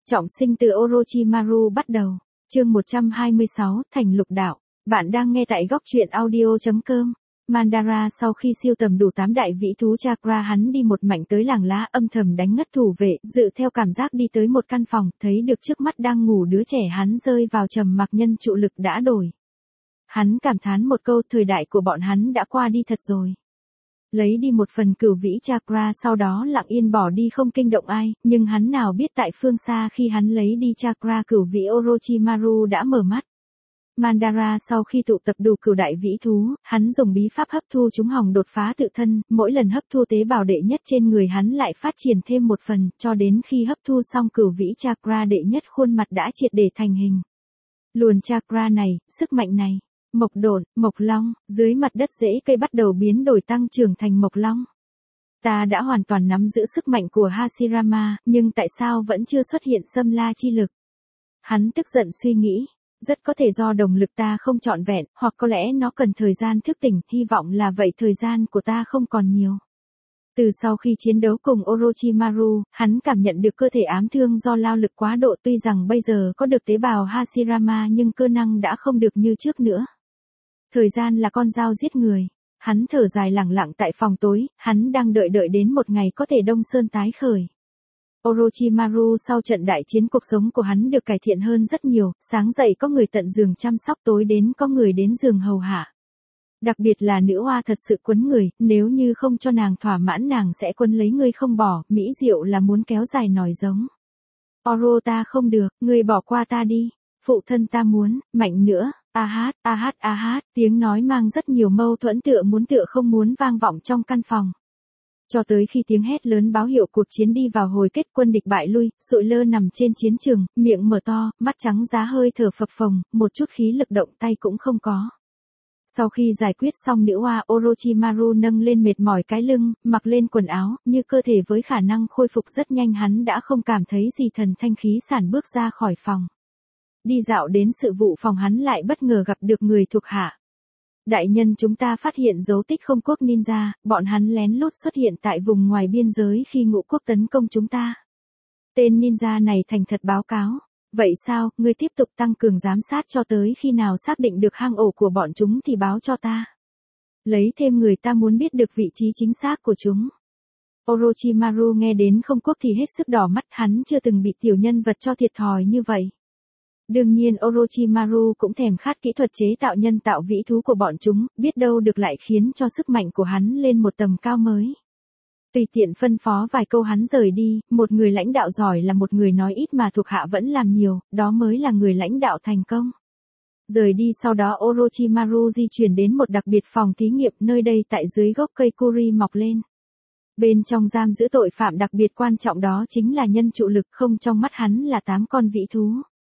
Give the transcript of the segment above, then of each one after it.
Trọng sinh từ Orochimaru bắt đầu. Chương 126, Thành Lục Đạo. Bạn đang nghe tại góc truyện audio.com. Madara sau khi siêu tầm đủ 8 đại vĩ thú chakra, hắn đi một mảnh tới làng lá, âm thầm đánh ngất thủ vệ, dự theo cảm giác đi tới một căn phòng, thấy được trước mắt đang ngủ đứa trẻ, hắn rơi vào trầm mặc, nhân trụ lực đã đổi. Hắn cảm thán một câu, thời đại của bọn hắn đã qua đi thật rồi. Lấy đi một phần cửu vĩ chakra, sau đó lặng yên bỏ đi không kinh động ai, nhưng hắn nào biết tại phương xa khi hắn lấy đi chakra cửu vĩ, Orochimaru đã mở mắt. Madara sau khi tụ tập đủ cửu đại vĩ thú, hắn dùng bí pháp hấp thu chúng hòng đột phá tự thân, mỗi lần hấp thu tế bào đệ nhất trên người hắn lại phát triển thêm một phần, cho đến khi hấp thu xong cửu vĩ chakra đệ nhất, khuôn mặt đã triệt để thành hình. Luồn chakra này, sức mạnh này, mộc độn, mộc long, dưới mặt đất rễ cây bắt đầu biến đổi tăng trưởng thành mộc long. Ta đã hoàn toàn nắm giữ sức mạnh của Hashirama, nhưng tại sao vẫn chưa xuất hiện Xâm La chi lực? Hắn tức giận suy nghĩ. Rất có thể do đồng lực ta không trọn vẹn, hoặc có lẽ nó cần thời gian thức tỉnh, hy vọng là vậy, thời gian của ta không còn nhiều. Từ sau khi chiến đấu cùng Orochimaru, hắn cảm nhận được cơ thể ám thương do lao lực quá độ, tuy rằng bây giờ có được tế bào Hashirama nhưng cơ năng đã không được như trước nữa. Thời gian là con dao giết người. Hắn thở dài lẳng lặng tại phòng tối, hắn đang đợi đến một ngày có thể Đông Sơn tái khởi. Orochimaru sau trận đại chiến, cuộc sống của hắn được cải thiện hơn rất nhiều, sáng dậy có người tận giường chăm sóc, tối đến có người đến giường hầu hạ. Đặc biệt là nữ hoa thật sự quấn người, nếu như không cho nàng thỏa mãn nàng sẽ quấn lấy ngươi không bỏ, mỹ diệu là muốn kéo dài nòi giống. Oro, ta không được, ngươi bỏ qua ta đi, phụ thân ta muốn, mạnh nữa, a hát, tiếng nói mang rất nhiều mâu thuẫn, tựa muốn tựa không muốn vang vọng trong căn phòng. Cho tới khi tiếng hét lớn báo hiệu cuộc chiến đi vào hồi kết, quân địch bại lui, sụi lơ nằm trên chiến trường, miệng mở to, mắt trắng giá, hơi thở phập phồng, một chút khí lực động tay cũng không có. Sau khi giải quyết xong nữ hoa, Orochimaru nâng lên mệt mỏi cái lưng, mặc lên quần áo, như cơ thể với khả năng khôi phục rất nhanh, hắn đã không cảm thấy gì, thần thanh khí sảng bước ra khỏi phòng. Đi dạo đến sự vụ phòng, hắn lại bất ngờ gặp được người thuộc hạ. Đại nhân, chúng ta phát hiện dấu tích Không quốc ninja, bọn hắn lén lút xuất hiện tại vùng ngoài biên giới khi Ngũ quốc tấn công chúng ta. Tên ninja này thành thật báo cáo. Vậy sao, ngươi tiếp tục tăng cường giám sát cho tới khi nào xác định được hang ổ của bọn chúng thì báo cho ta. Lấy thêm người, ta muốn biết được vị trí chính xác của chúng. Orochimaru nghe đến Không quốc thì hết sức đỏ mắt, hắn chưa từng bị tiểu nhân vật cho thiệt thòi như vậy. Đương nhiên Orochimaru cũng thèm khát kỹ thuật chế tạo nhân tạo vĩ thú của bọn chúng, biết đâu được lại khiến cho sức mạnh của hắn lên một tầm cao mới. Tùy tiện phân phó vài câu hắn rời đi, một người lãnh đạo giỏi là một người nói ít mà thuộc hạ vẫn làm nhiều, đó mới là người lãnh đạo thành công. Rời đi sau đó Orochimaru di chuyển đến một đặc biệt phòng thí nghiệm, nơi đây tại dưới gốc cây Kuri mọc lên. Bên trong giam giữ tội phạm, đặc biệt quan trọng đó chính là nhân trụ lực, không, trong mắt hắn là 8 con vĩ thú.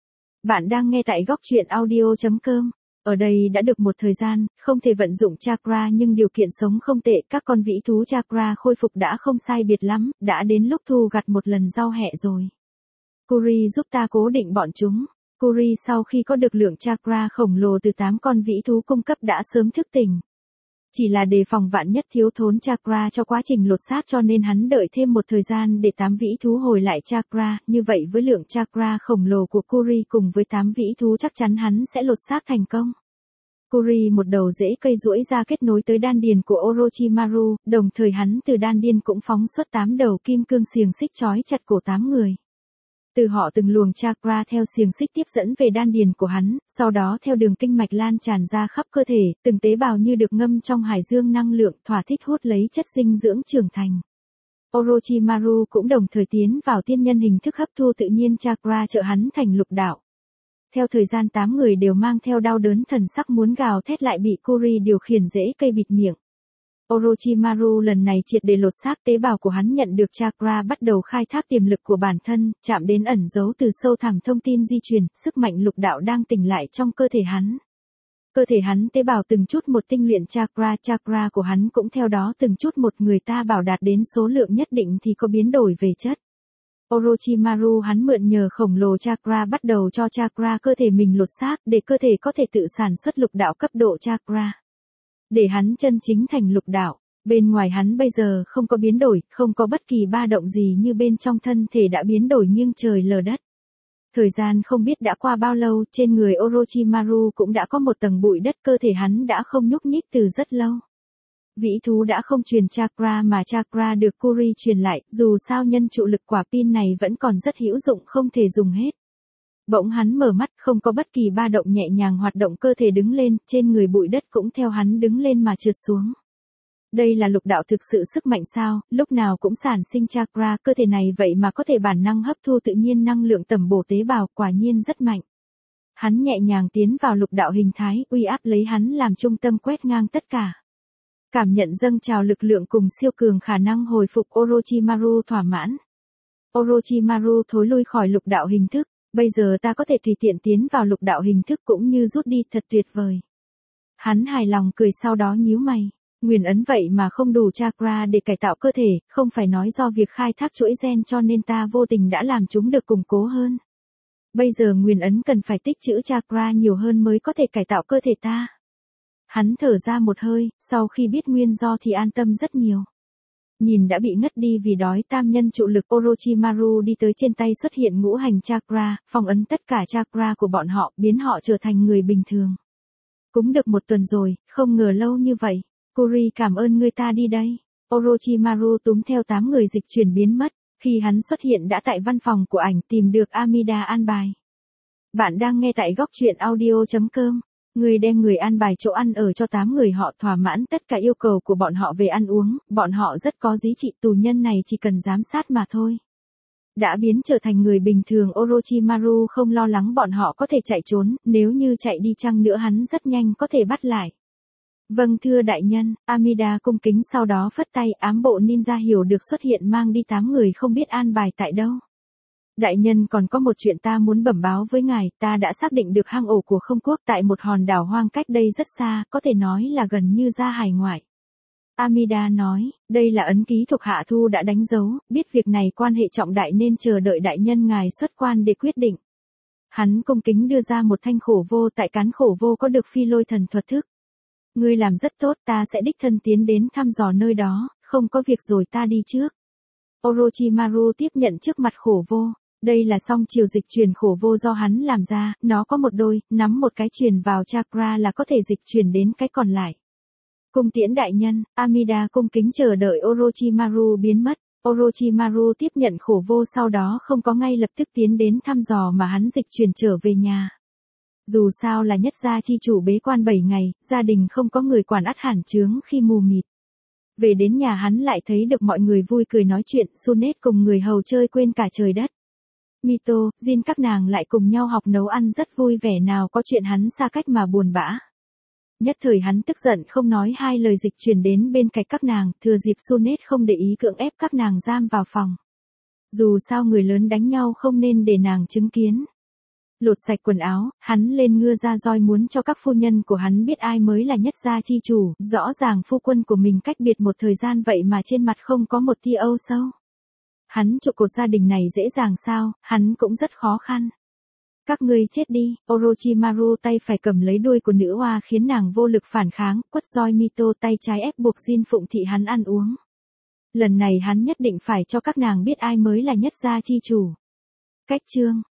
Bạn đang nghe tại góc truyện audio.com. Ở đây đã được một thời gian, không thể vận dụng chakra nhưng điều kiện sống không tệ, các con vĩ thú chakra khôi phục đã không sai biệt lắm, đã đến lúc thu gặt một lần rau hẹ rồi. Kuri giúp ta cố định bọn chúng. Kuri sau khi có được lượng chakra khổng lồ từ 8 con vĩ thú cung cấp đã sớm thức tỉnh. Chỉ là đề phòng vạn nhất thiếu thốn chakra cho quá trình lột xác, cho nên hắn đợi thêm một thời gian để 8 vĩ thú hồi lại chakra, như vậy với lượng chakra khổng lồ của Kuri cùng với 8 vĩ thú chắc chắn hắn sẽ lột xác thành công. Kuri một đầu rễ cây duỗi ra kết nối tới đan điền của Orochimaru, đồng thời hắn từ đan điền cũng phóng xuất 8 đầu kim cương xiềng xích trói chặt cổ 8 người. Từ họ từng luồng chakra theo xiềng xích tiếp dẫn về đan điền của hắn, sau đó theo đường kinh mạch lan tràn ra khắp cơ thể, từng tế bào như được ngâm trong hải dương năng lượng, thỏa thích hút lấy chất dinh dưỡng trưởng thành. Orochimaru cũng đồng thời tiến vào tiên nhân hình thức, hấp thu tự nhiên chakra trợ hắn thành lục đạo. Theo thời gian, 8 người đều mang theo đau đớn thần sắc muốn gào thét lại bị Kuri điều khiển rễ cây bịt miệng. Orochimaru lần này triệt để lột xác, tế bào của hắn nhận được chakra bắt đầu khai thác tiềm lực của bản thân, chạm đến ẩn giấu từ sâu thẳm thông tin di truyền, sức mạnh lục đạo đang tỉnh lại trong cơ thể hắn. Cơ thể hắn tế bào từng chút một tinh luyện chakra của hắn cũng theo đó từng chút một, người ta bảo đạt đến số lượng nhất định thì có biến đổi về chất. Orochimaru hắn mượn nhờ khổng lồ chakra bắt đầu cho chakra cơ thể mình lột xác để cơ thể có thể tự sản xuất lục đạo cấp độ chakra. Để hắn chân chính thành lục đạo, bên ngoài hắn bây giờ không có biến đổi, không có bất kỳ ba động gì, như bên trong thân thể đã biến đổi nghiêng trời lờ đất. Thời gian không biết đã qua bao lâu, trên người Orochimaru cũng đã có một tầng bụi đất, cơ thể hắn đã không nhúc nhích từ rất lâu. Vĩ thú đã không truyền chakra mà chakra được Kuri truyền lại, dù sao nhân trụ lực quả pin này vẫn còn rất hữu dụng, không thể dùng hết. Bỗng hắn mở mắt, không có bất kỳ ba động, nhẹ nhàng hoạt động cơ thể đứng lên, trên người bụi đất cũng theo hắn đứng lên mà trượt xuống. Đây là lục đạo thực sự sức mạnh sao, lúc nào cũng sản sinh chakra, cơ thể này vậy mà có thể bản năng hấp thu tự nhiên năng lượng tẩm bổ tế bào, quả nhiên rất mạnh. Hắn nhẹ nhàng tiến vào lục đạo hình thái, uy áp lấy hắn làm trung tâm quét ngang tất cả. Cảm nhận dâng trào lực lượng cùng siêu cường khả năng hồi phục, Orochimaru thỏa mãn. Orochimaru thối lui khỏi lục đạo hình thức, bây giờ ta có thể tùy tiện tiến vào lục đạo hình thức cũng như rút đi, thật tuyệt vời. Hắn hài lòng cười, sau đó nhíu mày. Nguyên ấn vậy mà không đủ chakra để cải tạo cơ thể, không phải nói do việc khai thác chuỗi gen cho nên ta vô tình đã làm chúng được củng cố hơn. Bây giờ nguyên ấn cần phải tích trữ chakra nhiều hơn mới có thể cải tạo cơ thể ta. Hắn thở ra một hơi, sau khi biết nguyên do thì an tâm rất nhiều. Nhìn đã bị ngất đi vì đói tam nhân trụ lực, Orochimaru đi tới, trên tay xuất hiện ngũ hành chakra, phong ấn tất cả chakra của bọn họ, biến họ trở thành người bình thường. Cũng được một tuần rồi, không ngờ lâu như vậy. Kuri, cảm ơn ngươi, ta đi đây. Orochimaru túm theo 8 người dịch chuyển biến mất, khi hắn xuất hiện đã tại văn phòng của ảnh, tìm được Amida an bài. Bạn đang nghe tại góc truyện audio.com. Người đem người an bài chỗ ăn ở cho 8 người họ, thỏa mãn tất cả yêu cầu của bọn họ về ăn uống, bọn họ rất có giá trị, tù nhân này chỉ cần giám sát mà thôi. Đã biến trở thành người bình thường, Orochimaru không lo lắng bọn họ có thể chạy trốn, nếu như chạy đi chăng nữa hắn rất nhanh có thể bắt lại. Vâng thưa đại nhân, Amida cung kính, sau đó phất tay, ám bộ ninja hiểu được xuất hiện, mang đi 8 người không biết an bài tại đâu. Đại nhân, còn có một chuyện ta muốn bẩm báo với ngài, ta đã xác định được hang ổ của Không Quốc tại một hòn đảo hoang cách đây rất xa, có thể nói là gần như ra hải ngoại. Amida nói, đây là ấn ký thuộc hạ thu đã đánh dấu, biết việc này quan hệ trọng đại nên chờ đợi đại nhân ngài xuất quan để quyết định. Hắn cung kính đưa ra một thanh khổ vô, tại cán khổ vô có được phi lôi thần thuật thức. Ngươi làm rất tốt, ta sẽ đích thân tiến đến thăm dò nơi đó, không có việc rồi ta đi trước. Orochimaru tiếp nhận trước mặt khổ vô. Đây là song chiều dịch chuyển khổ vô do hắn làm ra, nó có một đôi, nắm một cái truyền vào chakra là có thể dịch chuyển đến cái còn lại. Cung tiễn đại nhân, Amida cung kính chờ đợi Orochimaru biến mất. Orochimaru tiếp nhận khổ vô, sau đó không có ngay lập tức tiến đến thăm dò mà hắn dịch chuyển trở về nhà. Dù sao là nhất gia chi chủ bế quan 7 ngày, gia đình không có người quản, ắt hẳn chướng khi mù mịt. Về đến nhà hắn lại thấy được mọi người vui cười nói chuyện, Sunet cùng người hầu chơi quên cả trời đất. Mito, Jin các nàng lại cùng nhau học nấu ăn rất vui vẻ, nào có chuyện hắn xa cách mà buồn bã. Nhất thời hắn tức giận không nói hai lời dịch chuyển đến bên cạnh các nàng, thừa dịp Sunet không để ý cưỡng ép các nàng giam vào phòng. Dù sao người lớn đánh nhau không nên để nàng chứng kiến. Lột sạch quần áo, hắn lên ngựa ra roi muốn cho các phu nhân của hắn biết ai mới là nhất gia chi chủ, rõ ràng phu quân của mình cách biệt một thời gian vậy mà trên mặt không có một tia âu sâu. Hắn trụ cột gia đình này dễ dàng sao, hắn cũng rất khó khăn. Các ngươi chết đi, Orochimaru tay phải cầm lấy đuôi của nữ oa khiến nàng vô lực phản kháng, quất roi Mito, tay trái ép buộc Jin phụng thị hắn ăn uống. Lần này hắn nhất định phải cho các nàng biết ai mới là nhất gia chi chủ. Cách chương